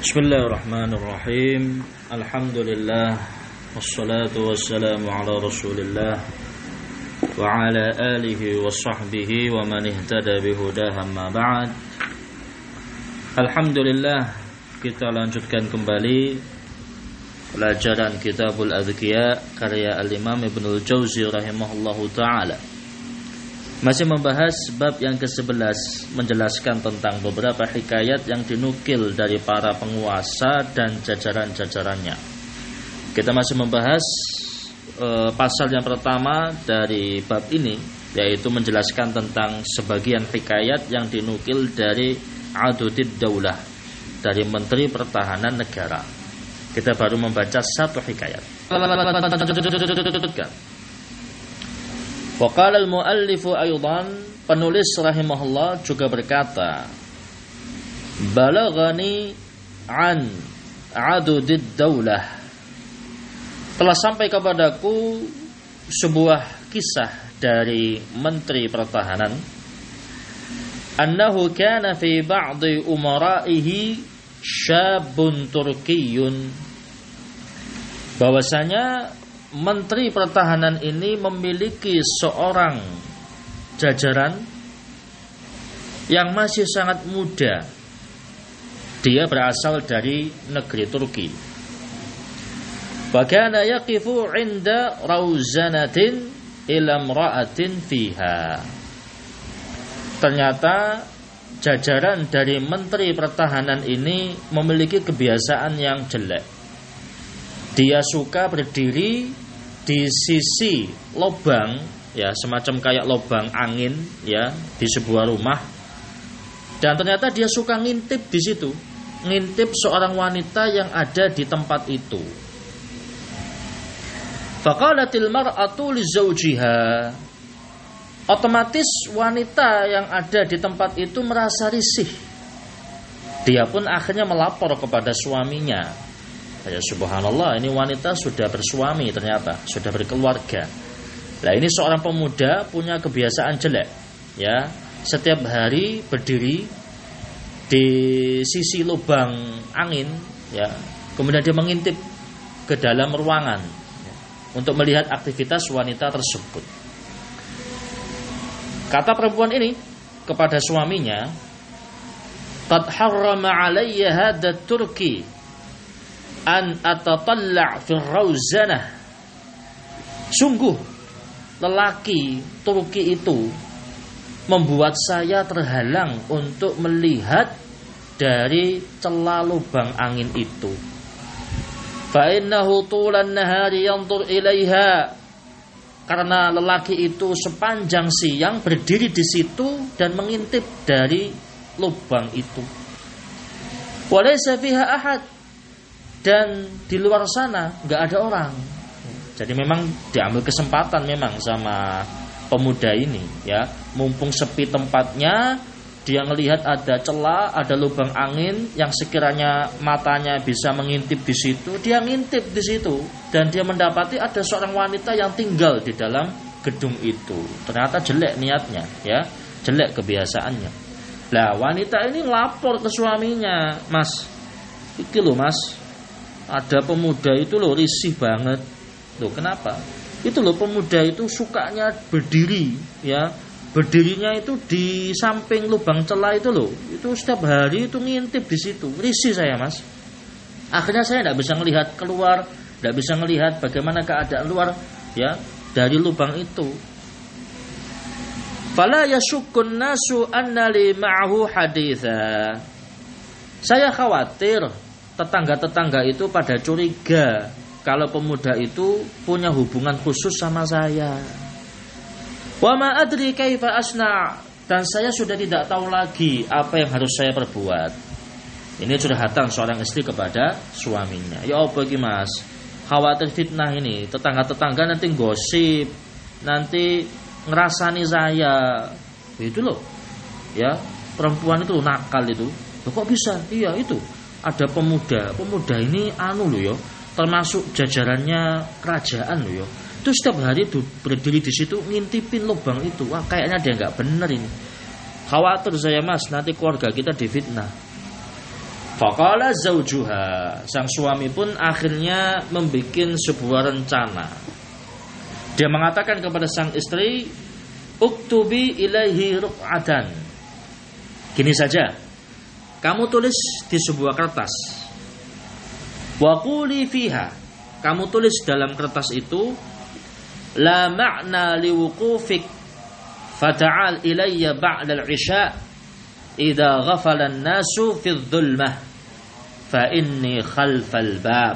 Bismillahirrahmanirrahim. Alhamdulillah wassalatu wassalamu ala Rasulillah wa ala alihi wa sahbihi wa man ihtada bihudahu amma ba'd. Alhamdulillah, kita lanjutkan kembali pelajaran Kitabul Adhkiya karya Al-Imam Ibnul Jauzi rahimahullahu ta'ala. Masih membahas bab yang ke-11, menjelaskan tentang beberapa hikayat yang dinukil dari para penguasa dan jajaran-jajarannya. Kita masih membahas pasal yang pertama dari bab ini, yaitu menjelaskan tentang sebagian hikayat yang dinukil dari Adudid Daulah, dari Menteri Pertahanan Negara. Kita baru membaca satu hikayat. Waqala al-muallifu aydan, penulis rahimahullah juga berkata, balaghani an Adudid Daulah, telah sampai kepadaku sebuah kisah dari Menteri Pertahanan, annahu kana fi ba'di umara'ihi syabun turkiyun, bahwasanya Menteri Pertahanan ini memiliki seorang jajaran yang masih sangat muda. Dia berasal dari negeri Turki. Wa kana yaqifu 'inda rauzanatin ila imra'atin fiha. Ternyata jajaran dari Menteri Pertahanan ini memiliki kebiasaan yang jelek. Dia suka berdiri di sisi lubang, ya, semacam kayak lubang angin, ya, di sebuah rumah. Dan ternyata dia suka ngintip di situ, ngintip seorang wanita yang ada di tempat itu. Faqalatil mar'atu li zawjiha. Otomatis wanita yang ada di tempat itu merasa risih. Dia pun akhirnya melapor kepada suaminya. Ya subhanallah, ini wanita sudah bersuami, ternyata sudah berkeluarga. Nah, ini seorang pemuda punya kebiasaan jelek, ya, setiap hari berdiri di sisi lubang angin, ya, kemudian dia mengintip ke dalam ruangan, ya, untuk melihat aktivitas wanita tersebut. Kata perempuan ini kepada suaminya, qad harrama alayya hadha turki an atatalla' fi rauzanah. Sungguh lelaki Turki itu membuat saya terhalang untuk melihat dari celah lubang angin itu. Fa innahu tulan nahari yanzur ilaiha, karena lelaki itu sepanjang siang berdiri di situ dan mengintip dari lubang itu. Wa laysa fiha ahad, dan di luar sana nggak ada orang. Jadi memang diambil kesempatan memang sama pemuda ini, ya, mumpung sepi tempatnya, dia ngelihat ada celah, ada lubang angin yang sekiranya matanya bisa mengintip di situ, dia ngintip di situ, dan dia mendapati ada seorang wanita yang tinggal di dalam gedung itu. Ternyata jelek niatnya, ya, jelek kebiasaannya. Lah wanita ini lapor ke suaminya, mas, iki loh mas, ada pemuda itu loh risih banget. Loh kenapa? Itu loh pemuda itu sukanya berdiri, ya. Berdirinya itu di samping lubang celah itu loh. Itu setiap hari itu ngintip di situ. Risih saya, mas. Akhirnya saya tidak bisa melihat keluar, tidak bisa melihat bagaimana keadaan luar, ya, dari lubang itu. Fala yashukkun nasu anna li ma'ahu haditha. Saya khawatir tetangga-tetangga itu pada curiga kalau pemuda itu punya hubungan khusus sama saya. Wa ma adri kaifa asna', dan saya sudah tidak tahu lagi apa yang harus saya perbuat. Ini curhatan seorang istri kepada suaminya. Ya apa iki mas, khawatir fitnah ini, tetangga-tetangga nanti gosip, nanti ngerasani saya. Itu loh, ya, perempuan itu nakal itu. Loh, kok bisa? Iya itu, ada pemuda ini anu loh ya, termasuk jajarannya kerajaan loh ya. Itu setiap hari tuh berdiri di situ ngintipin lubang itu. Wah, kayaknya dia nggak bener ini. Khawatir saya mas, nanti keluarga kita difitnah. Faqala zaujuha, sang suami pun akhirnya membuat sebuah rencana. Dia mengatakan kepada sang istri, uktubi ilaihi ruq'atan. Gini saja, kamu tulis di sebuah kertas. Wa quli fiha, kamu tulis dalam kertas itu, la ma'na liwuqufik fata'al ilayya ba'da al-isya' idza ghafala an-nasu fi dhulmah fa inni khalfal bab.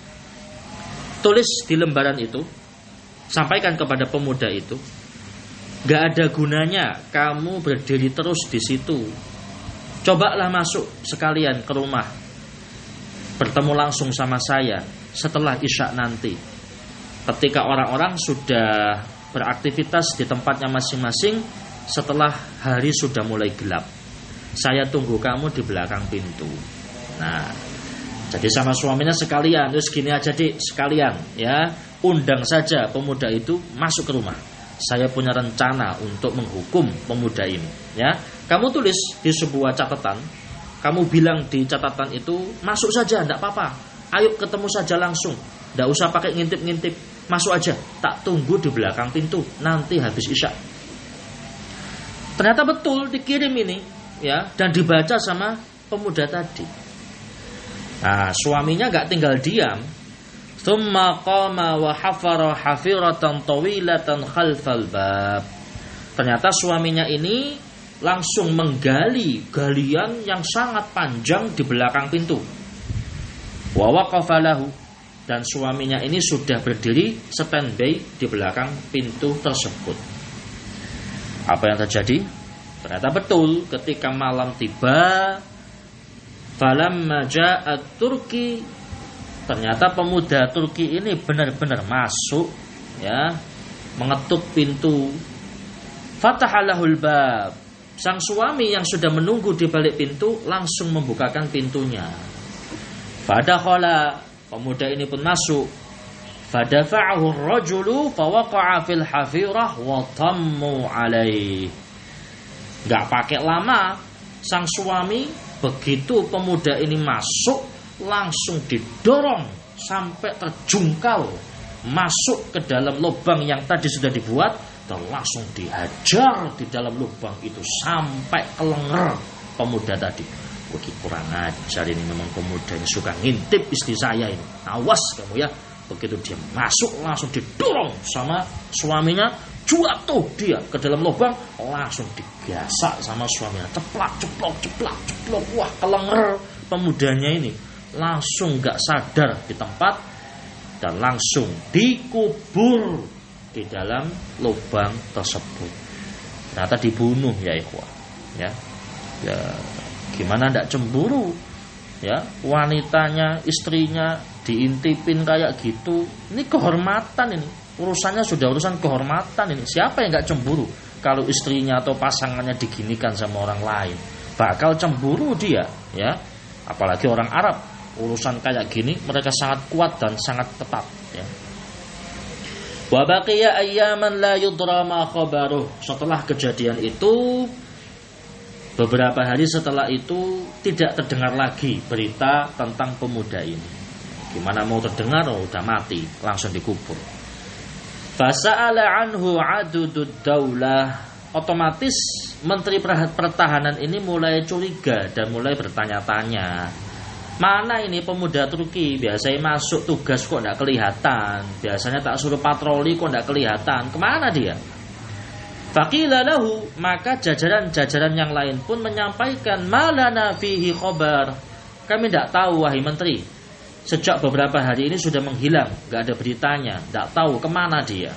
Tulis di lembaran itu, sampaikan kepada pemuda itu, gak ada gunanya kamu berdiri terus di situ. Cobalah masuk sekalian ke rumah, bertemu langsung sama saya setelah isya nanti, ketika orang-orang sudah beraktivitas di tempatnya masing-masing, setelah hari sudah mulai gelap. Saya tunggu kamu di belakang pintu. Nah, jadi sama suaminya sekalian, terus gini aja Dik, sekalian ya, undang saja pemuda itu masuk ke rumah. Saya punya rencana untuk menghukum pemuda ini ya. Kamu tulis di sebuah catatan, kamu bilang di catatan itu, masuk saja, enggak apa-apa. Ayo ketemu saja langsung, enggak usah pakai ngintip-ngintip, masuk aja, tak tunggu di belakang pintu, nanti habis isya. Ternyata betul dikirim ini ya, dan dibaca sama pemuda tadi. Nah, suaminya gak tinggal diam. Tsumma qama wa hafara hafiratan tawilatan khalfal bab. Ternyata suaminya ini langsung menggali galian yang sangat panjang di belakang pintu. Wa waqafa lahu, dan suaminya ini sudah berdiri standby di belakang pintu tersebut. Apa yang terjadi? Ternyata betul, ketika malam tiba, falamma ja'at Turki, ternyata pemuda Turki ini benar-benar masuk ya, mengetuk pintu. Fatahalahul bab, sang suami yang sudah menunggu di balik pintu langsung membukakan pintunya. Fadakhala, pemuda ini pun masuk. Fadafa'ahu ar-rajulu fawaqa'a fil hafirah wa tammu alaih. Gak pakai lama, sang suami begitu pemuda ini masuk langsung didorong sampai terjungkal masuk ke dalam lubang yang tadi sudah dibuat, dan langsung dihajar di dalam lubang itu sampai ke leher pemuda tadi. Wah, kurang ajar ini, memang pemuda ini suka ngintip istri saya ini. Awas kamu ya. Begitu dia masuk langsung didorong sama suaminya, jatuh dia ke dalam lubang, langsung digasak sama suaminya, ceplak. Wah, ke leher pemudanya ini langsung gak sadar di tempat dan langsung dikubur di dalam lubang tersebut. Ternyata dibunuh ya ikhwah. Ya gimana ndak cemburu ya, wanitanya, istrinya diintipin kayak gitu. Ini kehormatan ini. Urusannya sudah urusan kehormatan ini. Siapa yang gak cemburu kalau istrinya atau pasangannya diginikan sama orang lain? Bakal cemburu dia ya. Apalagi orang Arab, urusan kayak gini mereka sangat kuat dan sangat ketat ya. Wa baqiya ayyaman la yudra ma khabaruh. Setelah kejadian itu, beberapa hari setelah itu tidak terdengar lagi berita tentang pemuda ini. Gimana mau terdengar, udah mati, langsung dikubur. Fasa'ala anhu adudud daulah. Otomatis Menteri Pertahanan ini mulai curiga dan mulai bertanya-tanya. Mana ini pemuda Turki? Biasanya masuk tugas kok tidak kelihatan. Biasanya tak suruh patroli kok tidak kelihatan. Kemana dia? Faqila lahu, maka jajaran-jajaran yang lain pun menyampaikan, malana fihi khobar. Kami tidak tahu wahai menteri. Sejak beberapa hari ini sudah menghilang, gak ada beritanya, tidak tahu kemana dia.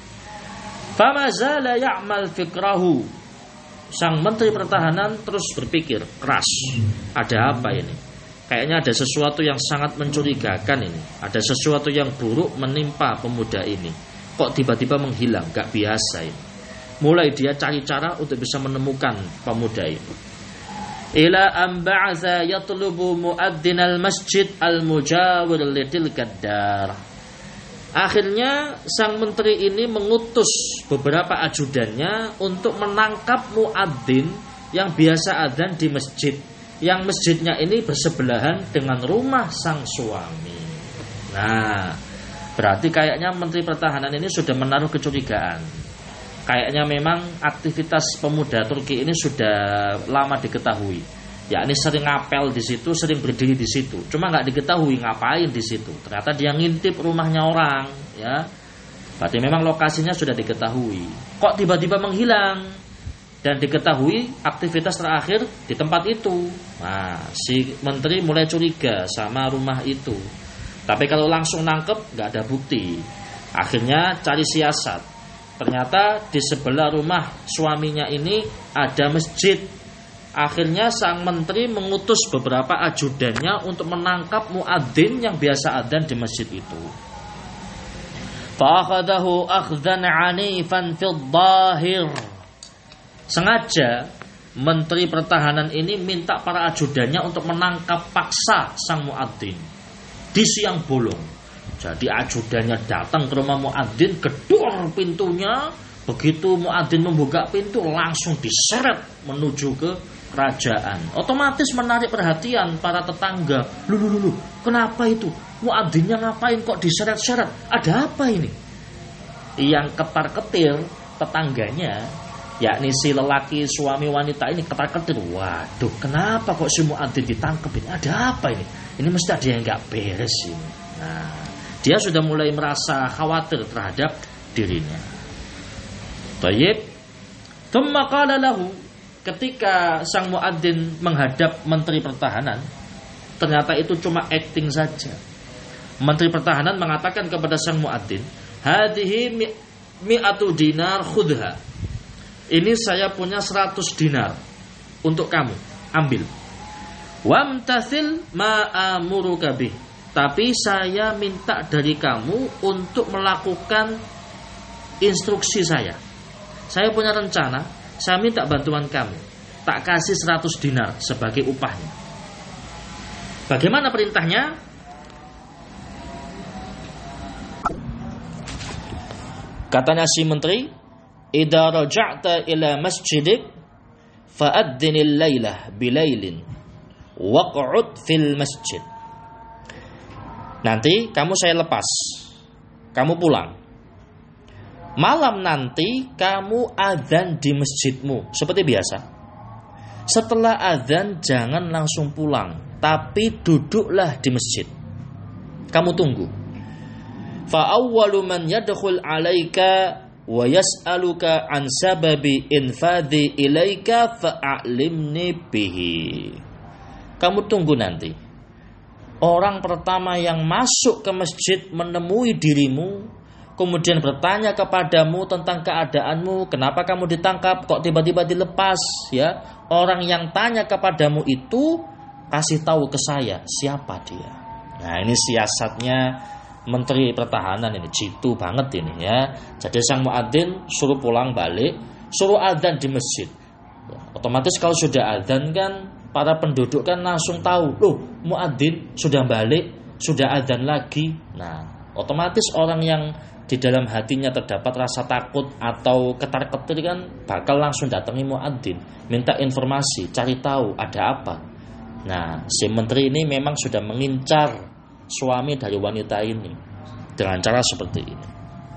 Famazala ya'mal fikrahu. Sang Menteri Pertahanan terus berpikir keras, ada apa ini? Kayaknya ada sesuatu yang sangat mencurigakan ini. Ada sesuatu yang buruk menimpa pemuda ini. Kok tiba-tiba menghilang, gak biasa ini. Mulai dia cari cara untuk bisa menemukan pemuda ini. Ila an ba'atha yatlubu muadzin al-masjid al-mujawir litilka dar. Akhirnya sang menteri ini mengutus beberapa ajudannya untuk menangkap muadzin yang biasa adzan di masjid yang masjidnya ini bersebelahan dengan rumah sang suami. Nah, berarti kayaknya Menteri Pertahanan ini sudah menaruh kecurigaan. Kayaknya memang aktivitas pemuda Turki ini sudah lama diketahui. Yakni sering ngapel di situ, sering berdiri di situ. Cuma nggak diketahui ngapain di situ. Ternyata dia ngintip rumahnya orang, ya. Berarti memang lokasinya sudah diketahui. Kok tiba-tiba menghilang? Dan diketahui aktivitas terakhir di tempat itu. Nah, si menteri mulai curiga sama rumah itu. Tapi kalau langsung nangkep nggak ada bukti. Akhirnya cari siasat. Ternyata di sebelah rumah suaminya ini ada masjid. Akhirnya sang menteri mengutus beberapa ajudannya untuk menangkap muadzin yang biasa adzan di masjid itu. Fa'akhadahu akhdhan 'anifan fil dhahir. Sengaja Menteri Pertahanan ini minta para ajudannya untuk menangkap paksa sang muadzin di siang bolong. Jadi ajudannya datang ke rumah muadzin, gedor pintunya. Begitu muadzin membuka pintu, langsung diseret menuju ke kerajaan. Otomatis menarik perhatian para tetangga. Lu, kenapa itu? Muadzinnya ngapain kok diseret-seret? Ada apa ini? Yang ketar-ketir tetangganya, yakni si lelaki suami wanita ini ketar-ketir. Waduh, kenapa kok si muadzin ditangkap ini? Ada apa ini? Ini mesti ada yang nggak beres ini. Nah, dia sudah mulai merasa khawatir terhadap dirinya. Tayyib. Tsumma qala lahu, ketika sang muadzin menghadap Menteri Pertahanan, ternyata itu cuma acting saja. Menteri Pertahanan mengatakan kepada sang muadzin, "Hadhihi mi'atu dinar khudha." Ini saya punya 100 dinar untuk kamu, ambil. "Wamtathil ma amuruka bih." Tapi saya minta dari kamu untuk melakukan instruksi saya. Saya punya rencana, saya minta bantuan kamu. Tak kasih 100 dinar sebagai upahnya. Bagaimana perintahnya? Katanya si menteri, "Idza raja'ta ila masjidik fa'addinil lailah bilailin waq'ud fil masjid." Nanti kamu saya lepas. Kamu pulang. Malam nanti kamu adzan di masjidmu seperti biasa. Setelah adzan jangan langsung pulang, tapi duduklah di masjid. Kamu tunggu. Fa awwalu man yadkhul 'alaika wa yas'aluka an sababi infadhi ilaika fa'alimni bihi. Kamu tunggu nanti. Orang pertama yang masuk ke masjid menemui dirimu, kemudian bertanya kepadamu tentang keadaanmu, kenapa kamu ditangkap, kok tiba-tiba dilepas, ya. Orang yang tanya kepadamu itu kasih tahu ke saya siapa dia. Nah, ini siasatnya Menteri Pertahanan ini, jitu banget ini, ya. Jadi sang muadzin suruh pulang balik, suruh adzan di masjid. Otomatis kalau sudah adzan kan para penduduk kan langsung tahu, loh, muadzin sudah balik, sudah adzan lagi. Nah, otomatis orang yang di dalam hatinya terdapat rasa takut atau ketar-ketir kan bakal langsung datangi muadzin, minta informasi, cari tahu ada apa. Nah, si menteri ini memang sudah mengincar suami dari wanita ini dengan cara seperti ini.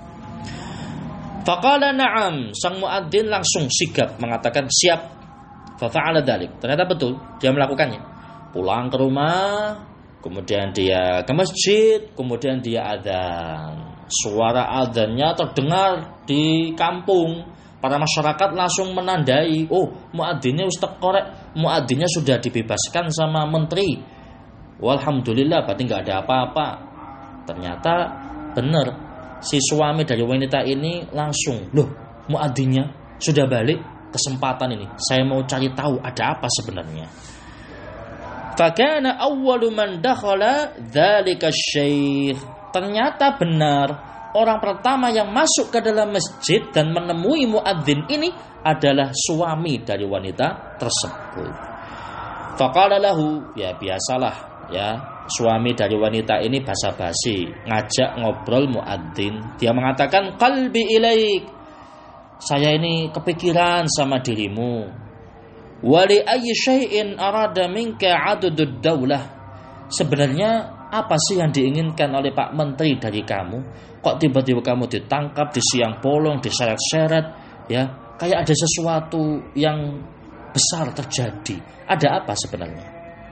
Faqala na'am, sang muadzin langsung sigap mengatakan siap. Fa fa'ala dzalik. Ternyata betul dia melakukannya. Pulang ke rumah, kemudian dia ke masjid, kemudian dia adzan. Suara adzannya terdengar di kampung. Para masyarakat langsung menandai, oh, muadzinnya ustaz korek, muadzinnya sudah dibebaskan sama menteri. Walhamdulillah, berarti nggak ada apa-apa. Ternyata benar, si suami dari wanita ini langsung, loh, muadzinnya sudah balik, kesempatan ini, saya mau cari tahu ada apa sebenarnya. Fakana awwalu man dakhala dzalika syekh. Ternyata benar, orang pertama yang masuk ke dalam masjid dan menemui muadzin ini adalah suami dari wanita tersebut. Faqala lahu, ya biasalah, ya, suami dari wanita ini basa-basi ngajak ngobrol muadzin. Dia mengatakan, qalbi ilaik, saya ini kepikiran sama dirimu. Wa li ayyi syai'in arada minka 'adudud daulah. Sebenarnya apa sih yang diinginkan oleh Pak Menteri dari kamu? Kok tiba-tiba kamu ditangkap, di siang bolong, diseret-seret, ya? Kayak ada sesuatu yang besar terjadi. Ada apa sebenarnya?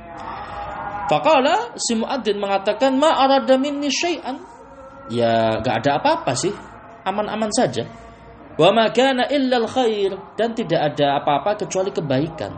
Faqala si muadzin mengatakan ma arada minni syai'an. Ya, enggak ada apa-apa sih. Aman-aman saja. Wa ma kana illa al-khair, dan tidak ada apa-apa kecuali kebaikan.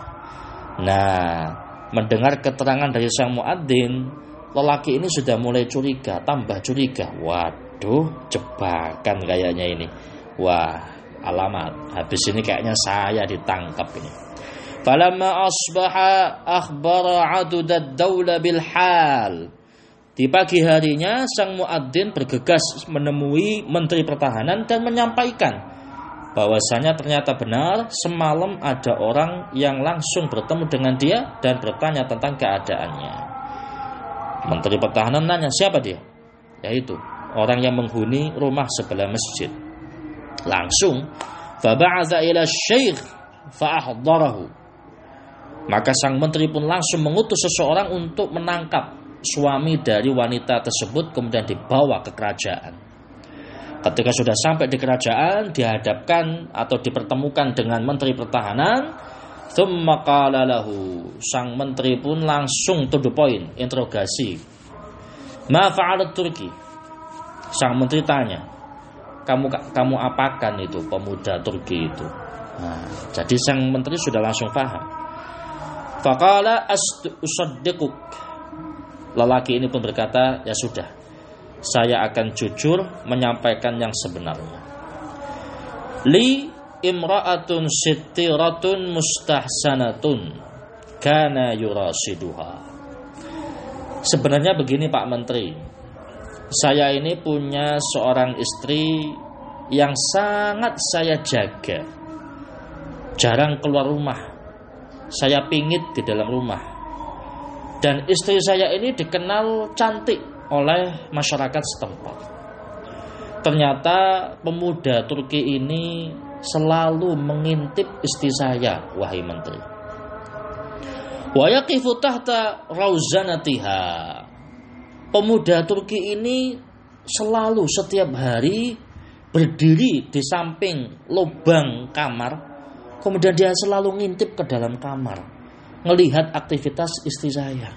Nah, mendengar keterangan dari sang muadzin, lelaki ini sudah mulai curiga, tambah curiga. Waduh, jebakan kayaknya ini. Wah, alamat. Habis ini kayaknya saya ditangkap ini. Falamma asbaha akhbara 'adudad daula bil hal. Di pagi harinya sang muadzin bergegas menemui Menteri Pertahanan dan menyampaikan bahwasanya ternyata benar semalam ada orang yang langsung bertemu dengan dia dan bertanya tentang keadaannya. Menteri Pertahanan nanya, siapa dia? Yaitu orang yang menghuni rumah sebelah masjid. Langsung faba'atha ila syekh fa'ahdarahu. Maka sang menteri pun langsung mengutus seseorang untuk menangkap suami dari wanita tersebut, kemudian dibawa ke kerajaan. Ketika sudah sampai di kerajaan, dihadapkan atau dipertemukan dengan Menteri Pertahanan. Tsumma qala lahu, sang menteri pun langsung to the point, interogasi. Ma fa'alat Turki? Sang menteri tanya, kamu apakan itu pemuda Turki itu? Nah, jadi sang menteri sudah langsung paham. Faqala usaddiquk. Lelaki ini pun berkata, ya sudah, saya akan jujur menyampaikan yang sebenarnya. Li imra'atun sittiratun mustahsanatun kana yurasiduha. Sebenarnya begini Pak Menteri, saya ini punya seorang istri yang sangat saya jaga. Jarang keluar rumah, saya pingit di dalam rumah. Dan istri saya ini dikenal cantik oleh masyarakat setempat. Ternyata pemuda Turki ini selalu mengintip istri saya, wahai menteri. Wa yaqifu tahta rauzanatiha. Pemuda Turki ini selalu setiap hari berdiri di samping lubang kamar, kemudian dia selalu ngintip ke dalam kamar, melihat aktivitas istri saya.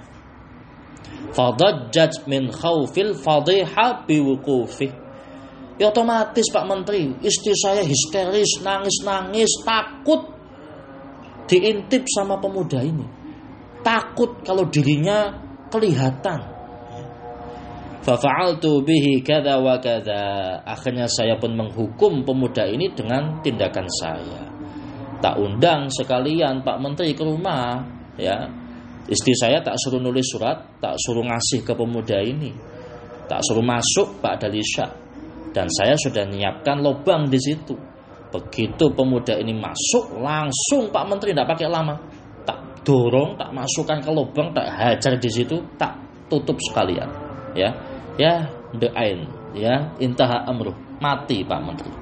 Fadajjat min khaufil fadhiha biwuqufi. Ya otomatis Pak Menteri, istri saya histeris, nangis-nangis, takut diintip sama pemuda ini. Takut kalau dirinya kelihatan. Fa fa'altu bihi kadza wa kadza. Akhirnya saya pun menghukum pemuda ini dengan tindakan saya. Tak undang sekalian Pak Menteri ke rumah, ya. Istri saya tak suruh nulis surat, tak suruh ngasih ke pemuda ini, tak suruh masuk Pak Dalisya, dan saya sudah menyiapkan lubang di situ. Begitu pemuda ini masuk, langsung Pak Menteri tidak pakai lama, tak dorong, tak masukkan ke lubang, tak hajar di situ, tak tutup sekalian, ya, deain, ya, intaha amruh, mati Pak Menteri.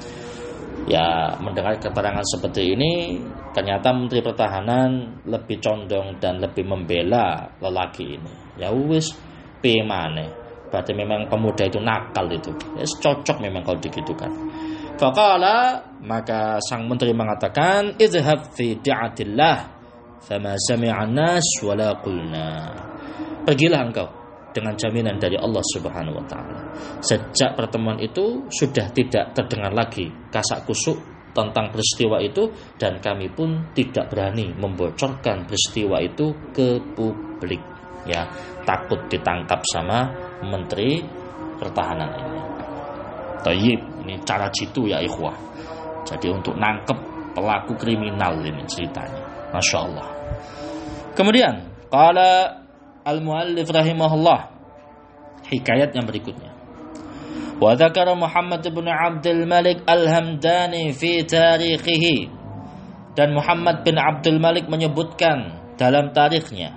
Ya, mendengar keterangan seperti ini, ternyata Menteri Pertahanan lebih condong dan lebih membela lelaki ini. Ya wis, piye maneh. Berarti memang pemuda itu nakal itu. Ya cocok memang kalau digitukan. Faqala, maka sang menteri mengatakan, "Idhhab fi da'atillah, fama sami'an nas wala qulna." Pergilah engkau dengan jaminan dari Allah Subhanahu wa taala. Sejak pertemuan itu sudah tidak terdengar lagi kasak kusuk tentang peristiwa itu, dan kami pun tidak berani membocorkan peristiwa itu ke publik, ya, takut ditangkap sama Menteri Pertahanan ini. Tayyib, ini cara jitu ya ikhwah. Jadi untuk nangkep pelaku kriminal ini ceritanya. Masya Allah. Kemudian qala al-muallif rahimahullah, hikayat yang berikutnya. Wa dzakara Muhammad bin Abdul Malik Al-Hamdani fi tarikhihi. Dan Muhammad bin Abdul Malik menyebutkan dalam tarikhnya,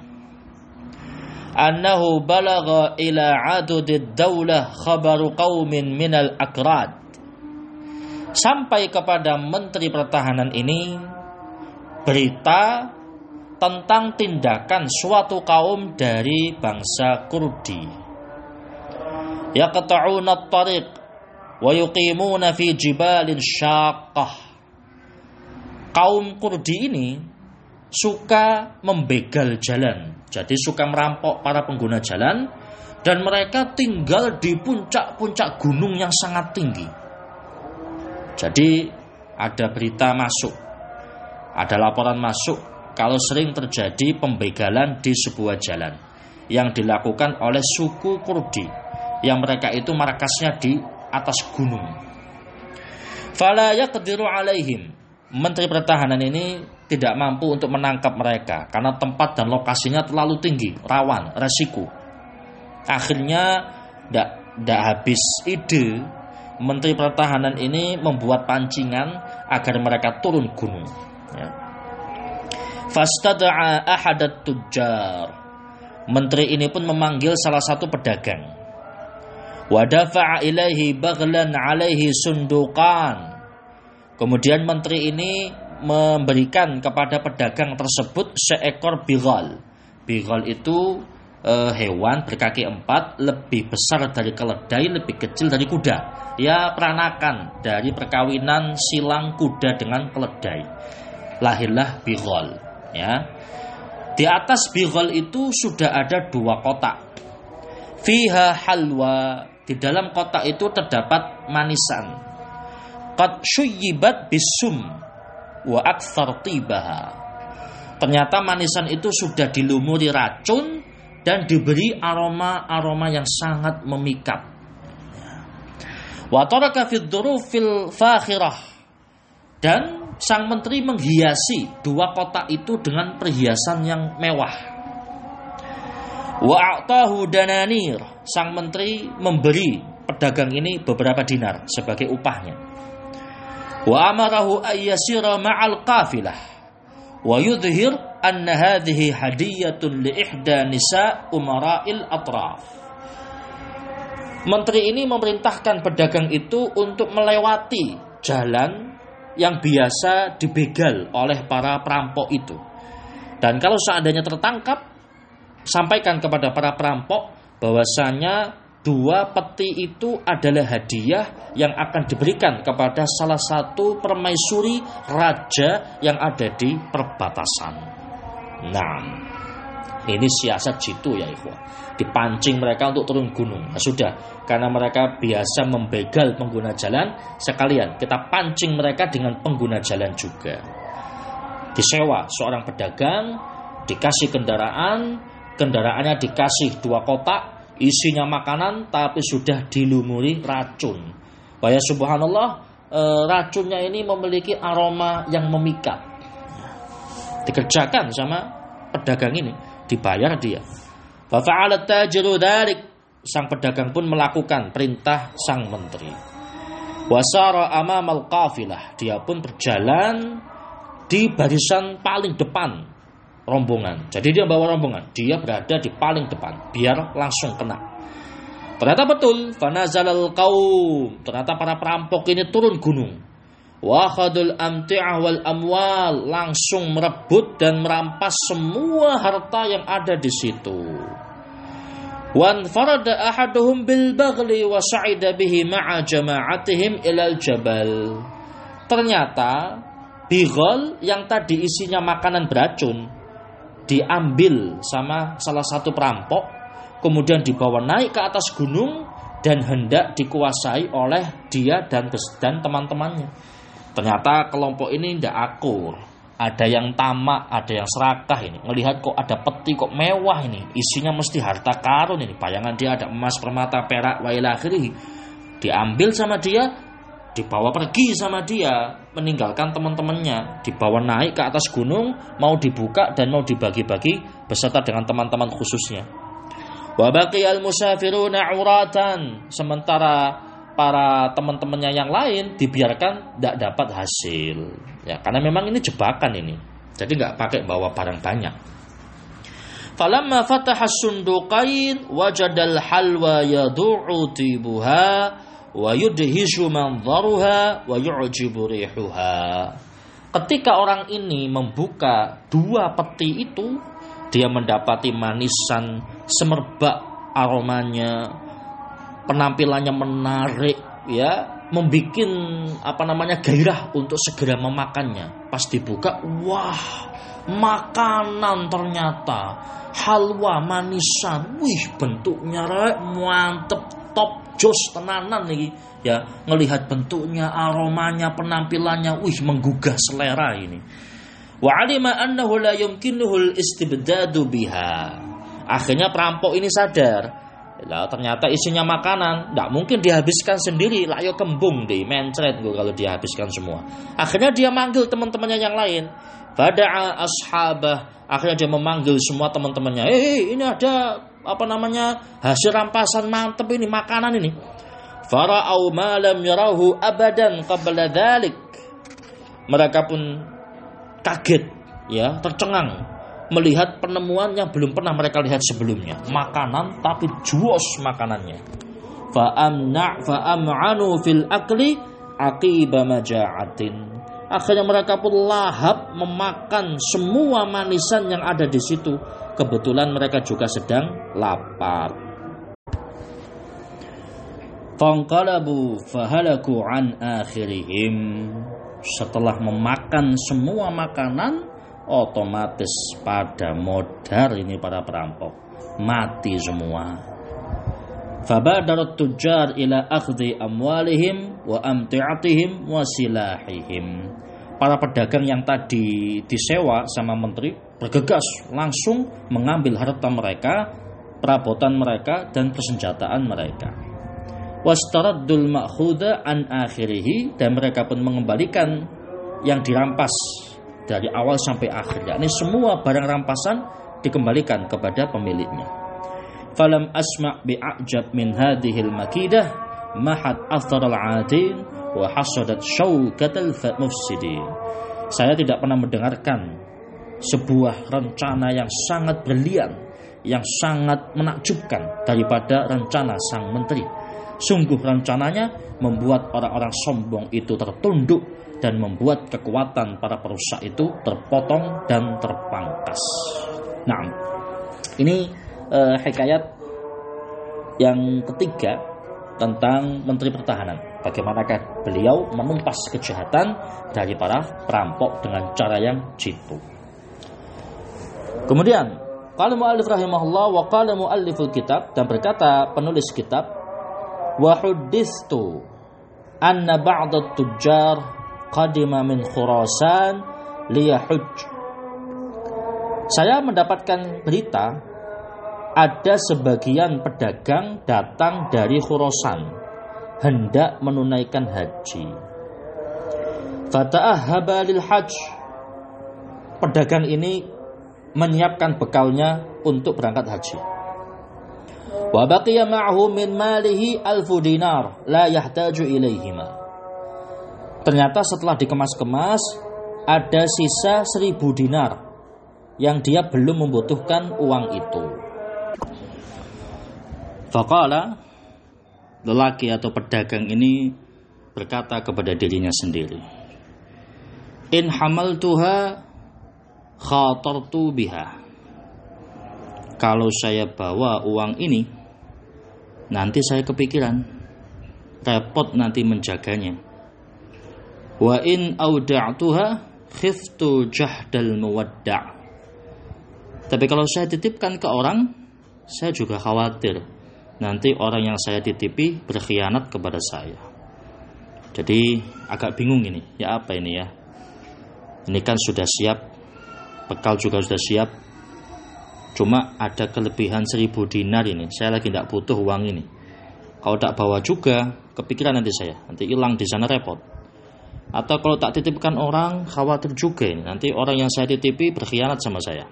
annahu balagha ila adudid daulah khabaru qaumin minal akrad. Sampai kepada Menteri Pertahanan ini berita tentang tindakan suatu kaum dari bangsa Kurdi. Yaqta'una at-tariq wa yuqimuna fi jibalin syaqqah. Kaum Kurdi ini suka membegal jalan, jadi suka merampok para pengguna jalan, dan mereka tinggal di puncak-puncak gunung yang sangat tinggi. Jadi ada berita masuk, ada laporan masuk kalau sering terjadi pembegalan di sebuah jalan yang dilakukan oleh suku Kurdi, yang mereka itu markasnya di atas gunung. Fala yaqdiru alaihim. Menteri Pertahanan ini tidak mampu untuk menangkap mereka karena tempat dan lokasinya terlalu tinggi, rawan, resiko. Akhirnya tidak habis ide, Menteri Pertahanan ini membuat pancingan agar mereka turun gunung. Ya. Fastada'a ahadat tujjar. Menteri ini pun memanggil salah satu pedagang. Wa dafa'a ilaihi baghlan 'alaihi sunduqan. Kemudian menteri ini memberikan kepada pedagang tersebut seekor bighal. Bighal itu hewan berkaki 4, lebih besar dari keledai, lebih kecil dari kuda. Ya, peranakan dari perkawinan silang kuda dengan keledai. Lahirlah bighal. Ya. Di atas bighal itu sudah ada 2 kotak. Fiha halwa. Di dalam kotak itu terdapat manisan. Qad syuyyibat bisum wa aktsar tibaha. Ternyata manisan itu sudah dilumuri racun dan diberi aroma-aroma yang sangat memikat. Wa taraka fid dhurufil fakhirah. Dan sang menteri menghiasi 2 kotak itu dengan perhiasan yang mewah. Wa a'tahu dananir. Sang menteri memberi pedagang ini beberapa dinar sebagai upahnya. Wa amarahu ayyasira ma'al qafilah wa yudhhir anna hadhihi hadiyatun li ihda nisa umara'il atraf. Menteri ini memerintahkan pedagang itu untuk melewati jalan yang biasa dibegal oleh para perampok itu. Dan kalau seandainya tertangkap, sampaikan kepada para perampok bahwasanya 2 peti itu adalah hadiah yang akan diberikan kepada salah satu permaisuri raja yang ada di perbatasan. Nah, ini siasat jitu ya ikhwah. Dipancing mereka untuk turun gunung. Nah, sudah, karena mereka biasa membegal pengguna jalan, sekalian kita pancing mereka dengan pengguna jalan juga. Disewa seorang pedagang, dikasih kendaraannya dikasih 2 kotak, isinya makanan tapi sudah dilumuri racun. Wahya subhanallah, racunnya ini memiliki aroma yang memikat. Dikerjakan sama pedagang ini, dibayar dia. Fa fa'ala tajiru dzalik. Sang pedagang pun melakukan perintah sang menteri. Wasara amamal qafilah. Dia pun berjalan di barisan paling depan rombongan. Jadi dia bawa rombongan, dia berada di paling depan biar langsung kena. Ternyata betul, fanazalal qaum. Ternyata para perampok ini turun gunung. Wa khadul amti'ah wal amwal, langsung merebut dan merampas semua harta yang ada di situ. Wan farada ahaduhum bil baghli wa sa'ida bihi ma'a jama'atihim ilal jabal. Ternyata bighal yang tadi isinya makanan beracun diambil sama salah satu perampok, kemudian dibawa naik ke atas gunung dan hendak dikuasai oleh dia dan teman-temannya. Ternyata kelompok ini tidak akur, ada yang tamak, ada yang serakah ini. Melihat kok ada peti kok mewah ini, isinya mesti harta karun ini. Bayangan dia ada emas, permata, perak, wa ila akhirih. Diambil sama dia, dibawa pergi sama dia, meninggalkan teman-temannya, dibawa naik ke atas gunung, mau dibuka dan mau dibagi-bagi beserta dengan teman-teman khususnya. Wa baqiyal musafiruna uratan. Sementara para teman-temannya yang lain dibiarkan tidak dapat hasil. Ya, karena memang ini jebakan ini. Jadi enggak pakai bawa barang banyak. Falamma fataha sunduqain wajadal halwa yadu'u tibuha wa yudhishu manzaruha wa yu'jibu rihuha. Ketika orang ini membuka dua peti itu, dia mendapati manisan semerbak aromanya, penampilannya menarik, ya, membikin gairah untuk segera memakannya. Pas dibuka, wah, makanan ternyata halwa manisan. Wih, bentuknya mantep, top jos tenanan nih. Ya, ngelihat bentuknya, aromanya, penampilannya, wih, menggugah selera ini. Wa alima annahu la yumkinuhu al-istibdadu biha. Akhirnya perampok ini sadar, lah ternyata isinya makanan, tidak mungkin dihabiskan sendiri, layo kembung deh, mencret gue kalau dihabiskan semua. Akhirnya dia manggil teman-temannya yang lain. Fada'a ashabah, akhirnya dia memanggil semua teman-temannya. Ini ada hasil rampasan mantep ini, makanan ini. Fara'au ma lam yarahu abadan qabla dzalik. Mereka pun kaget, ya, tercengang melihat penemuan yang belum pernah mereka lihat sebelumnya. Makanan tapi juos makanannya. Fa'am'anu fil akli aqiba maja'atin. Akhirnya mereka pun lahap memakan semua manisan yang ada di situ. Kebetulan mereka juga sedang lapar. Fanqalabu fahalaku an akhirihim. Setelah memakan semua makanan, otomatis pada modar ini para perampok, mati semua. Fabadarat tujjar ila akhdhi amwalihim wa amti'atihim wa silahihim. Para pedagang yang tadi disewa sama menteri bergegas langsung mengambil harta mereka, perabotan mereka dan persenjataan mereka. Wastaraddul ma'khudha an akhirih, dan mereka pun mengembalikan yang dirampas dari awal sampai akhir. Yakni semua barang rampasan dikembalikan kepada pemiliknya. Falam asma' bi'ajab min hadhil makidah mahat athar al-'adin wa hasadat syaukatal mufsidin. Saya tidak pernah mendengarkan sebuah rencana yang sangat brilian, yang sangat menakjubkan daripada rencana sang menteri. Sungguh rencananya membuat orang-orang sombong itu tertunduk dan membuat kekuatan para perusak itu terpotong dan terpangkas. Nah, ini hikayat yang ketiga tentang Menteri Pertahanan. Bagaimanakah beliau menumpas kejahatan dari para perampok dengan cara yang jitu. Kemudian, qala mu'allif rahimahullah wa qala mu'alliful kitab, dan berkata penulis kitab, wa huddithu anna ba'd at-tujjar qadima min Khurasan liyahujj. Saya mendapatkan berita ada sebagian pedagang datang dari Khurasan hendak menunaikan haji. Fata'ahhaba lil hajj. Pedagang ini menyiapkan bekalnya untuk berangkat haji. Wa baqiya ma'ahu min malihi 1000 dinar la yahtaju ilaihima. Ternyata setelah dikemas-kemas ada sisa 1000 dinar yang dia belum membutuhkan uang itu. Faqala, lelaki atau pedagang ini berkata kepada dirinya sendiri, in hamaltuha khatartu biha. Kalau saya bawa uang ini, nanti saya kepikiran, repot nanti menjaganya. Wa in auda'tuha khiftu jahdal muwadda'. Tapi kalau saya titipkan ke orang, saya juga khawatir nanti orang yang saya titipi berkhianat kepada saya. Jadi agak bingung ini, ya apa ini ya? Ini kan sudah siap, bekal juga sudah siap. Cuma ada kelebihan 1000 dinar ini. Saya lagi tidak butuh uang ini. Kalau tak bawa juga, kepikiran nanti saya. Nanti hilang di sana repot. Atau kalau tak titipkan orang, khawatir juga ini. Nanti orang yang saya titipi berkhianat sama saya.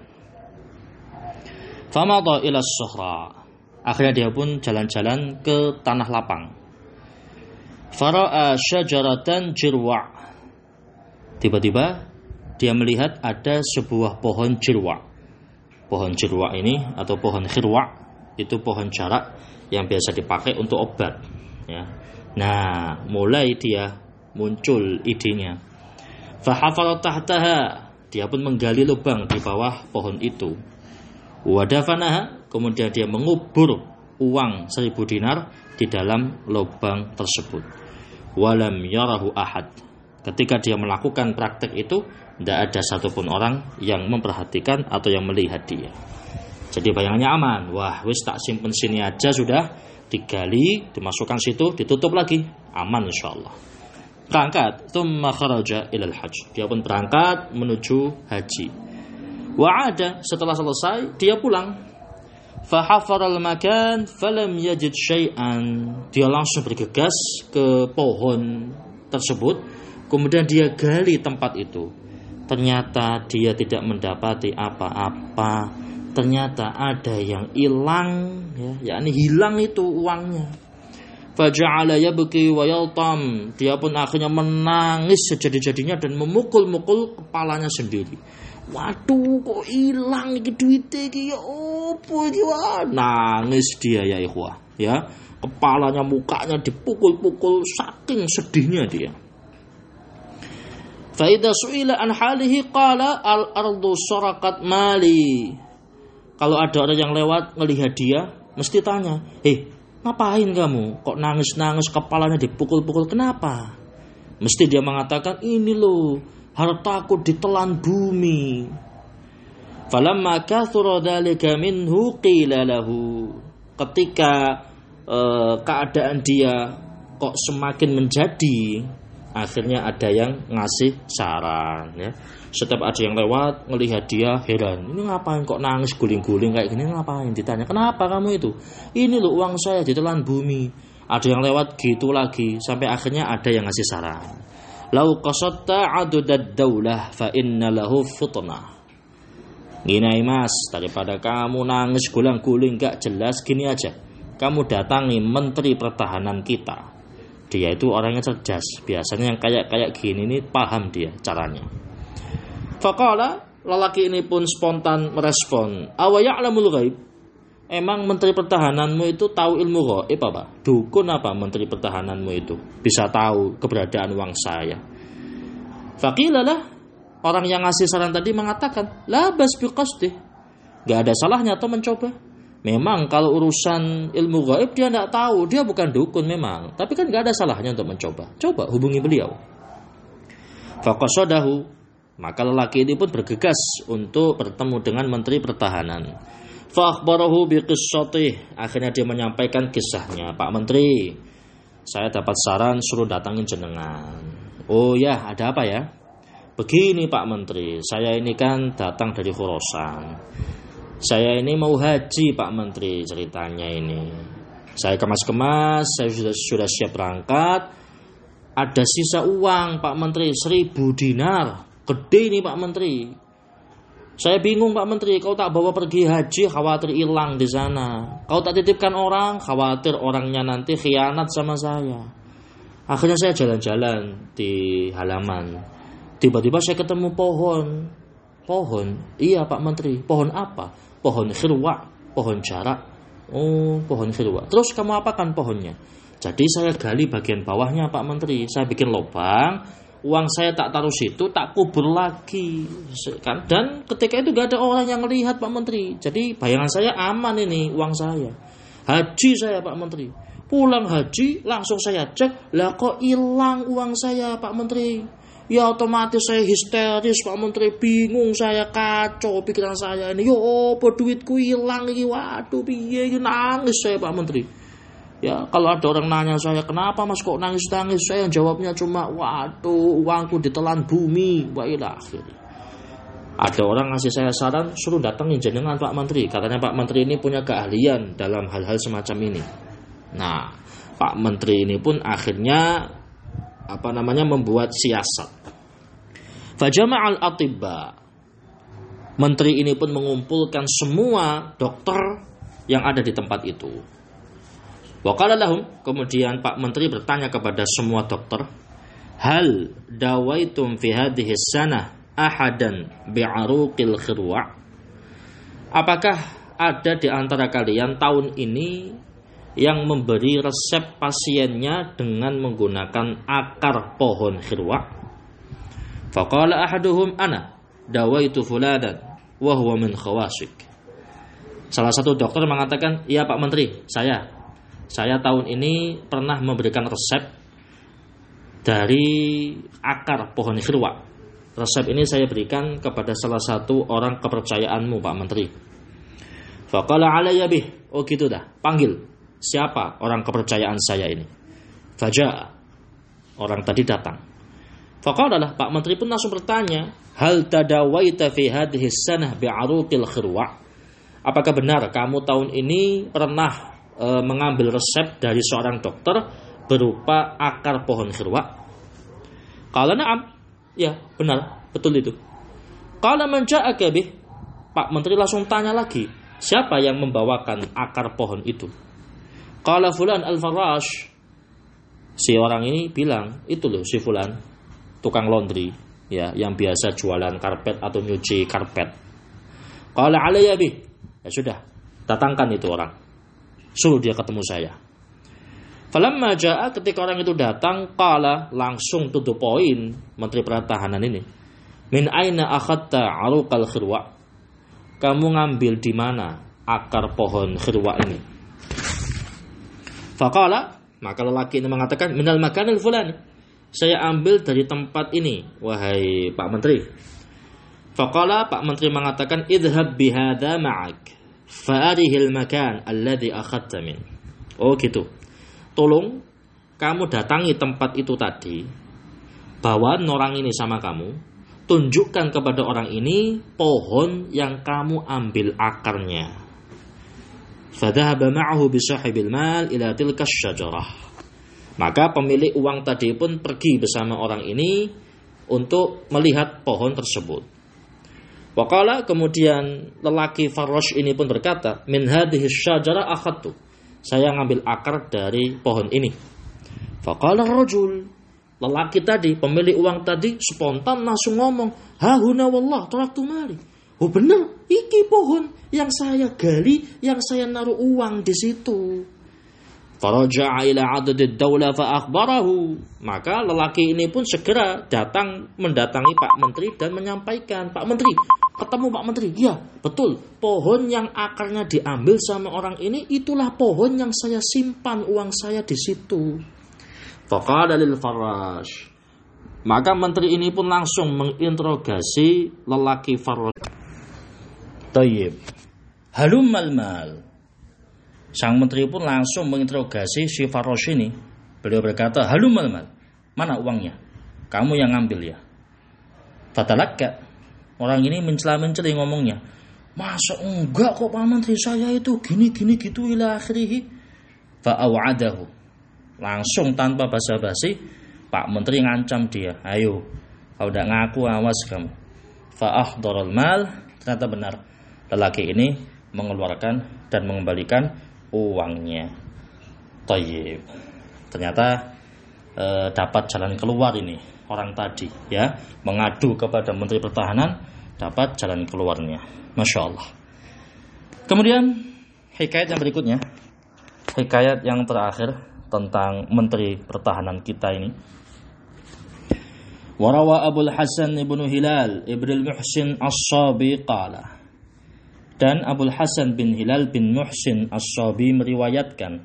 Famadha ila suhra. Akhirnya dia pun jalan-jalan ke tanah lapang. Fara'a syajaratan jirwa'. Tiba-tiba dia melihat ada sebuah pohon jirwa'. Pohon jirwa ini atau pohon khirwa' itu pohon jarak yang biasa dipakai untuk obat, ya. Nah, mulai dia muncul idenya. Fahafara tahtaha, dia pun menggali lubang di bawah pohon itu. Wadafanaha, kemudian dia mengubur uang 1000 dinar di dalam lubang tersebut. Walam yarahu ahad. Ketika dia melakukan praktek itu, tidak ada satupun orang yang memperhatikan atau yang melihat dia. Jadi bayangannya aman. Wah, wis tak simpen sini aja sudah, digali, dimasukkan situ, ditutup lagi, aman insyaallah. Berangkat, tsumma kharaja ilal hajj. Dia pun berangkat menuju haji. Wa'ada, setelah selesai dia pulang. Fahafaral makan falam yajid syai'an. Dia langsung bergegas ke pohon tersebut, kemudian dia gali tempat itu. Ternyata dia tidak mendapati apa-apa. Ternyata ada yang hilang, ya, yakni hilang itu uangnya. Faja'ala yabki wa yaltam. Dia pun akhirnya menangis sejadi-jadinya dan memukul-mukul kepalanya sendiri. Waduh, kok hilang iki duite iki, ya opo iki, nangis dia ya ikhwah, ya. Kepalanya, mukanya dipukul-pukul saking sedihnya dia. Fa idza su'ila an halihi qala al ardu sarakat mali. Kalau ada orang yang lewat ngelihat dia, mesti tanya, ngapain kamu? Kok nangis-nangis kepalanya dipukul-pukul, kenapa? Mesti dia mengatakan, ini loh, hartaku ditelan bumi. Falamma kathura dzalika minhu qila lahu. Ketika keadaan dia kok semakin menjadi, akhirnya ada yang ngasih saran, ya. Setiap ada yang lewat ngelihat dia heran, ini ngapain kok nangis guling-guling kayak gini, ngapain? Ditanya, kenapa kamu itu? Ini loh uang saya ditelan bumi. Ada yang lewat gitu lagi, sampai akhirnya ada yang ngasih saran. Lau qasatta adudad daulah fa inna lahu fitnah. Gini mas, daripada kamu nangis guling-guling gak jelas, gini aja, kamu datangi menteri pertahanan kita. Dia itu orangnya cerdas, biasanya yang kayak gini ini paham dia caranya. Faqala, lelaki ini pun spontan merespon, awa ya'lamul ghaib. Emang menteri pertahananmu itu tahu ilmu ghaib apa? Dukun apa menteri pertahananmu itu bisa tahu keberadaan uang saya? Faqilalah, orang yang ngasih saran tadi mengatakan, la bas biqasdih. Gak ada salahnya atau mencoba. Memang kalau urusan ilmu ghaib dia tidak tahu, dia bukan dukun memang, tapi kan gak ada salahnya untuk mencoba. Coba hubungi beliau. Faqasadahu, maka lelaki ini pun bergegas untuk bertemu dengan menteri pertahanan. Fa'akhbarahu biqissatih, akhirnya dia menyampaikan kisahnya. Pak Menteri, saya dapat saran suruh datangin jenengan. Oh ya, ada apa ya? Begini Pak Menteri, saya ini kan datang dari Khurasan. Saya ini mau haji Pak Menteri, ceritanya ini. Saya kemas-kemas, saya sudah siap berangkat. Ada sisa uang Pak Menteri 1000 dinar. Gede nih Pak Menteri. Saya bingung Pak Menteri, kau tak bawa pergi haji khawatir hilang di sana. Kau tak titipkan orang, khawatir orangnya nanti khianat sama saya. Akhirnya saya jalan-jalan di halaman. Tiba-tiba saya ketemu pohon. Pohon? Iya Pak Menteri. Pohon apa? Pohon khirwa, pohon jarak. Oh, pohon khirwa. Terus kamu apakan pohonnya? Jadi saya gali bagian bawahnya Pak Menteri. Saya bikin lubang. Uang saya tak taruh situ, tak kubur lagi. Dan ketika itu gak ada orang yang melihat Pak Menteri. Jadi bayangan saya aman ini uang saya. Haji saya Pak Menteri. Pulang haji langsung saya cek. Lah kok hilang uang saya Pak Menteri? Ya otomatis saya histeris Pak Menteri. Bingung saya, kacau pikiran saya ini. Yo apa duitku hilang ini. Waduh piye, nangis saya Pak Menteri. Ya, kalau ada orang nanya saya, kenapa mas kok nangis-nangis? Saya jawabnya cuma, waduh, uangku ditelan bumi. Wa ila akhirnya. Ada orang ngasih saya saran, suruh datangin jenengan Pak Menteri. Katanya Pak Menteri ini punya keahlian dalam hal-hal semacam ini. Nah, Pak Menteri ini pun akhirnya membuat siasat. Fajama'al atibba. Menteri ini pun mengumpulkan semua dokter yang ada di tempat itu. Wa qala lahum, kemudian Pak Menteri bertanya kepada semua dokter, hal dawaitum fi hadhihi sanah ahadan bi'aruqil khirwa? Apakah ada di antara kalian tahun ini yang memberi resep pasiennya dengan menggunakan akar pohon khirwa? Faqala ahaduhum ana dawaitu fulanan wa huwa min khawasik. Salah satu dokter mengatakan, "Iya Pak Menteri, saya tahun ini pernah memberikan resep dari akar pohon khirwa. Resep ini saya berikan kepada salah satu orang kepercayaanmu Pak Menteri." Faqala alayya bih. Oh gitu dah, panggil. Siapa orang kepercayaan saya ini? Faja'a. Orang tadi datang. Faqala lah, Pak Menteri pun langsung bertanya, "Hal tadawaita fi hadhihi sanah bi'aruqil khirwa?" Apakah benar kamu tahun ini pernah mengambil resep dari seorang dokter berupa akar pohon khirwa? Qala na'am. Ya, benar, betul itu. Qala man ja'aka bih. Pak Menteri langsung tanya lagi, siapa yang membawakan akar pohon itu? Qala fulan al-farash. Si orang ini bilang, itu loh si fulan, tukang laundry, ya, yang biasa jualan karpet atau nyuci karpet. Qala alayya bih. Ya sudah, datangkan itu orang. Suruh dia ketemu saya. Falamma jaa, ketika orang itu datang, qala, langsung to the point Menteri Pertahanan ini. Min aina akhadta aruqal khirwa? Kamu ngambil di mana akar pohon khirwa ini? Faqala, maka lelaki ini mengatakan, minal makanil fulani. Saya ambil dari tempat ini, wahai Pak Menteri. Faqala, Pak Menteri mengatakan, idhab bihadha ma'ak fa'arihil makan alladhi akhadta min. Oh gitu. Tolong kamu datangi tempat itu tadi, bawa orang ini sama kamu, tunjukkan kepada orang ini pohon yang kamu ambil akarnya. Fadhahaba ma'ahu bisahibil mal ila tilka syajarah. Maka pemilik uang tadi pun pergi bersama orang ini untuk melihat pohon tersebut. Waqala, kemudian lelaki Farrosh ini pun berkata, min hadhihi syajarah akhadtu. Saya ngambil akar dari pohon ini. Faqala rajul, lelaki tadi, pemilik uang tadi spontan langsung ngomong, ha huna wallah taraktu mali. Oh benar, iki pohon yang saya gali, yang saya naruh uang di situ. Faraja'a ila 'adadid dawla fa akhbarahu. Maka lelaki ini pun segera mendatangi Pak Menteri dan menyampaikan, Pak Menteri, ketemu Pak Menteri. Ya, betul. Pohon yang akarnya diambil sama orang ini, itulah pohon yang saya simpan uang saya di situ. Faqala lil Farrash. Maka menteri ini pun langsung menginterogasi lelaki Farrash. Tayyib. Halummal mal. Sang menteri pun langsung menginterogasi si Farrash ini. Beliau berkata, halummal mal. Mana uangnya? Kamu yang ngambil ya? Fatalakka. Orang ini mencela-mencela ngomongnya. Masa enggak kok Pak Menteri, saya itu gini gitu ila akhirih. Fa'awadahu. Langsung tanpa basa-basi Pak Menteri ngancam dia. Ayo, kalau udah ngaku awas kamu. Fa'ahdaral mal. Ternyata benar. Lelaki ini mengeluarkan dan mengembalikan uangnya. Tayyib. Ternyata dapat jalan keluar ini orang tadi, ya, mengadu kepada Menteri Pertahanan, dapat jalan keluarnya. Masya Allah. Kemudian hikayat yang berikutnya, hikayat yang terakhir tentang Menteri Pertahanan kita ini. Warawa Abul Hasan ibnu Hilal ibn Muhsin As-Sabi qala. Dan Abul Hasan bin Hilal bin Muhsin As-Sabi meriwayatkan,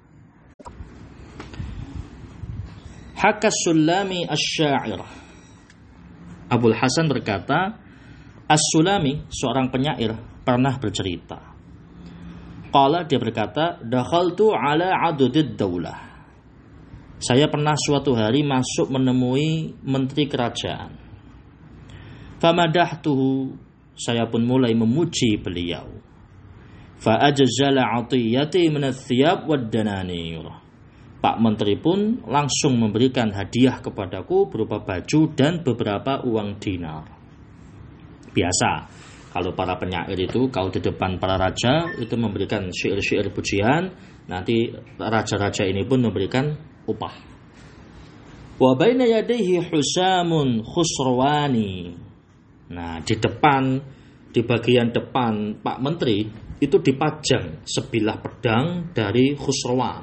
Hakas Sulami Asy-Sya'ir. Abul Hasan berkata, As-Sulami, seorang penyair, pernah bercerita. Qala, dia berkata, dakhaltu ala 'adudid daulah. Saya pernah suatu hari masuk menemui menteri kerajaan. Famadahtuhu, saya pun mulai memuji beliau. Fa ajzala 'atiyati min ath-thiyab wad-dananir. Pak Menteri pun langsung memberikan hadiah kepadaku berupa baju dan beberapa uang dinar. Biasa, kalau para penyair itu, kalau di depan para raja itu memberikan syair-syair pujian, nanti raja-raja ini pun memberikan upah. Wa baina yadayhi husamun khusrwani. Nah, di bagian depan Pak Menteri itu dipajang sebilah pedang dari Khusrawan.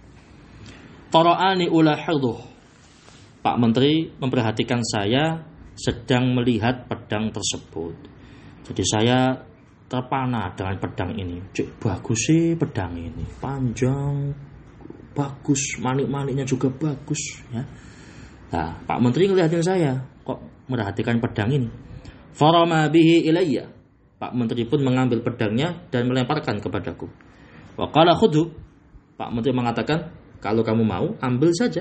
Fara'ani ulahidhuh. Pak Menteri memperhatikan saya sedang melihat pedang tersebut. Jadi saya terpana dengan pedang ini. Cik, bagus sih pedang ini, panjang, bagus, manik-maniknya juga bagus ya. Nah, Pak Menteri ngeliatin saya, kok merhatikan pedang ini. Farama bihi ilayya. Pak Menteri pun mengambil pedangnya dan melemparkan kepadaku. Wa qala khudhu. Pak Menteri mengatakan, kalau kamu mau, ambil saja.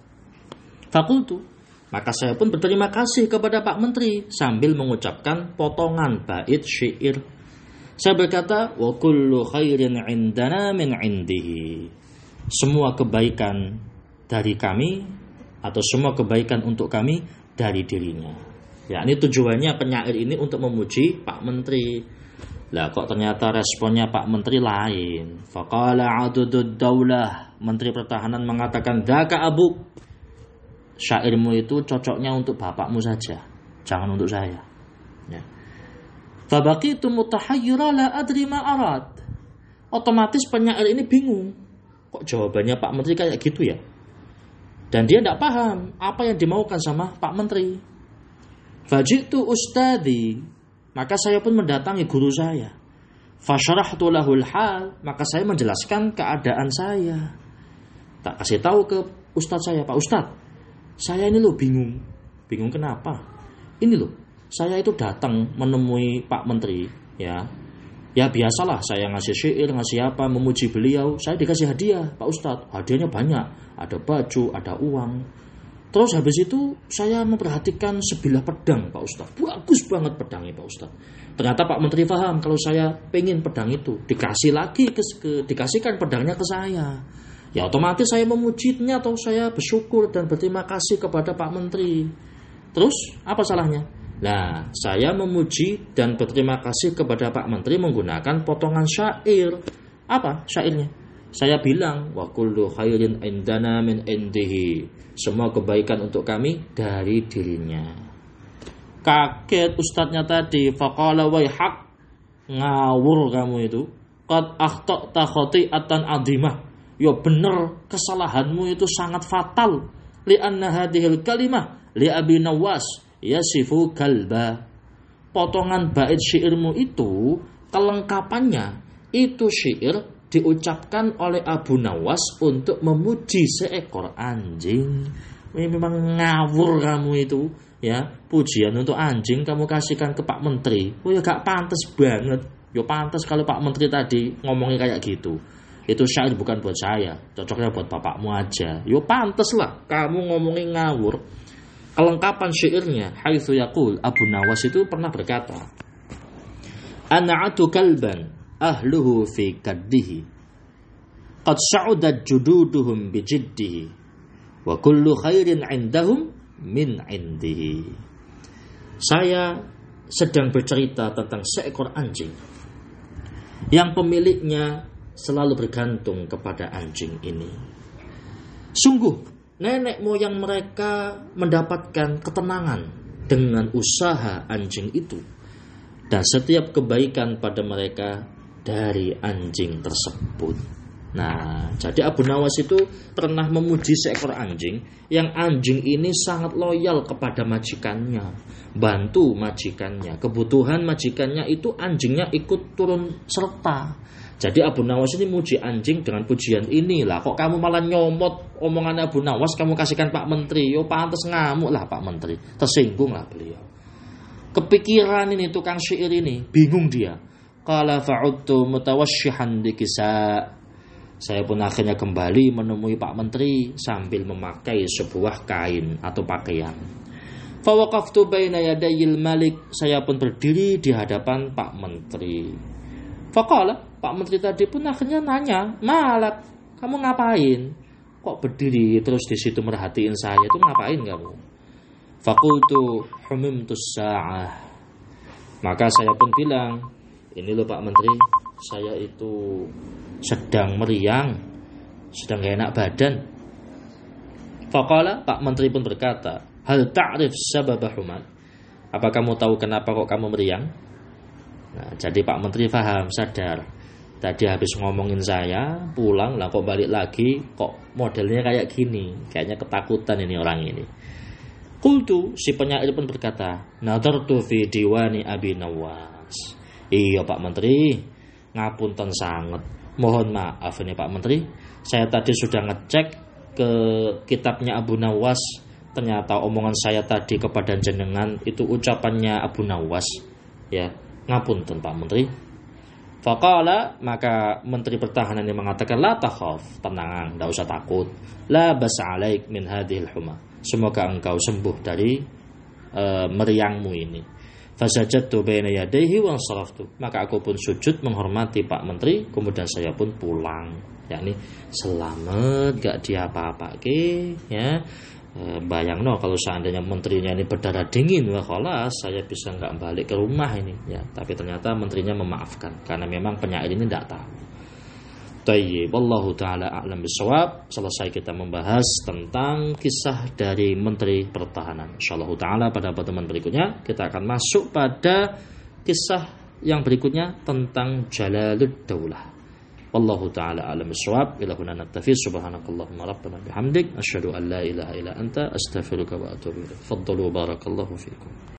Fakultu. Maka saya pun berterima kasih kepada Pak Menteri sambil mengucapkan potongan bait syair. Saya berkata, wa kullu khairin indana min indihi. Semua kebaikan dari kami atau semua kebaikan untuk kami dari dirinya. Ya, ini tujuannya penyair ini untuk memuji Pak Menteri. Lah kok ternyata responnya Pak Menteri lain. Faqala adudud daulah. Menteri Pertahanan mengatakan, daka abu. Syairmu itu cocoknya untuk bapakmu saja, jangan untuk saya. Ya. Fabaqitu mutahayyira la adri ma arad. Otomatis penyair ini bingung. Kok jawabannya Pak Menteri kayak gitu ya? Dan dia tidak paham apa yang dimaukan sama Pak Menteri. Fajitu ustadi. Maka saya pun mendatangi guru saya. Fasyarahtu lahul hal. Maka saya menjelaskan keadaan saya. Tak kasih tahu ke ustadz saya, Pak Ustadz, saya ini loh bingung. Bingung kenapa? Ini loh, saya itu datang menemui Pak Menteri, ya. Ya biasalah, saya ngasih syair, ngasih apa, memuji beliau. Saya dikasih hadiah, Pak Ustadz. Hadiahnya banyak, ada baju, ada uang. Terus habis itu saya memperhatikan sebilah pedang, Pak Ustadz. Bagus banget pedangnya, Pak Ustadz. Ternyata Pak Menteri paham kalau saya pengen pedang itu, dikasih lagi dikasihkan pedangnya ke saya. Ya otomatis saya memujinya atau saya bersyukur dan berterima kasih kepada Pak Menteri. Terus apa salahnya? Nah, saya memuji dan berterima kasih kepada Pak Menteri menggunakan potongan syair. Apa syairnya? Saya bilang, wa kullu khairin indana min indihi. Semua kebaikan untuk kami dari dirinya. Kaget ustadznya tadi. Faqala waihak. Ngawur kamu itu. Qad akhta'ta khati'atan adhimah. Ya bener, kesalahanmu itu sangat fatal. Li'anna hadhil kalimah li Abi Nawas yasifu kalba. Potongan bait syairmu itu, kelengkapannya itu syair diucapkan oleh Abu Nawas untuk memuji seekor anjing. Ini memang ngawur kamu itu, ya. Pujian untuk anjing kamu kasihkan ke Pak Menteri. Oh ya gak pantas banget. Ya pantas kalau Pak Menteri tadi ngomongnya kayak gitu. Itu syair bukan buat saya, cocoknya buat bapakmu aja. Yo pantes lah kamu ngomongin ngawur. Kelengkapan syairnya, haitsu yaqul, Abu Nawas itu pernah berkata, an'atu kalban ahluhu fi kaddihi qad sa'udat jududuhum bijiddihi wa kullu khairin 'indahum min 'indihi. Saya sedang bercerita tentang seekor anjing yang pemiliknya selalu bergantung kepada anjing ini. Sungguh, nenek moyang mereka mendapatkan ketenangan dengan usaha anjing itu. Dan setiap kebaikan pada mereka dari anjing tersebut. Nah, jadi Abu Nawas itu pernah memuji seekor anjing. Yang anjing ini sangat loyal kepada majikannya. Bantu majikannya. Kebutuhan majikannya itu anjingnya ikut turun serta. Jadi Abu Nawas ini muji anjing dengan pujian inilah. Kok kamu malah nyomot omongan Abu Nawas, kamu kasihkan Pak Menteri. Yo pantas ngamuk lah Pak Menteri. Tersinggung lah beliau. Kepikiran ini tukang syair ini, bingung dia. Qala fa'udtu mutawassyihan bikisa. Saya pun akhirnya kembali menemui Pak Menteri sambil memakai sebuah kain atau pakaian. Fa waqaftu baina yadayil malik. Saya pun berdiri di hadapan Pak Menteri. Faqala, Pak Menteri tadi pun akhirnya nanya, Malak, kamu ngapain? Kok berdiri terus di situ merhatiin saya? Itu ngapain kamu? Faqultu humimtus sa'ah. Maka saya pun bilang, ini loh Pak Menteri, saya itu sedang meriang, sedang gak enak badan. Faqala, Pak Menteri pun berkata, hal ta'rif sababa humad? Apa kamu tahu kenapa kok kamu meriang? Nah, jadi Pak Menteri paham, sadar. Tadi habis ngomongin saya, pulang lah kok balik lagi, kok modelnya kayak gini. Kayaknya ketakutan ini orang ini. Qultu, si penyair pun berkata, nadartu fi diwani Abi Nawas. Iya Pak Menteri, ngapunten sanget. Mohon maaf ini Pak Menteri, saya tadi sudah ngecek ke kitabnya Abu Nawas. Ternyata omongan saya tadi kepada jenengan itu ucapannya Abu Nawas. Ya, ngapunten Pak Menteri. Faqala, maka Menteri Pertahanan yang mengatakan, la takhaf, tenang, tidak usah takut. La basa alaik min hadhil huma. Semoga engkau sembuh dari meriangmu ini. Fasajadtu baina yadayhi wa saraftu. Maka aku pun sujud menghormati Pak Menteri, kemudian saya pun pulang. Yakni selamat, gak diapa-apake, ya. Bayang kalau seandainya menterinya ini berdarah dingin, wah khalas saya bisa nggak balik ke rumah ini, ya. Tapi ternyata menterinya memaafkan karena memang penyair ini tidak tahu. Tayyib, wallahu taala a'lam bishawab. Selesai kita membahas tentang kisah dari Menteri Pertahanan. Insyaallah taala pada pertemuan berikutnya kita akan masuk pada kisah yang berikutnya tentang Jalalud Daulah. Wallahu ta'ala a'lam bishawab. Ila huna naktafi. Subhanakallahumma rabbana bihamdik asyhadu an la ilaha illa anta astaghfiruka wa atubu ilaik. Faddalu barakallahu fikum.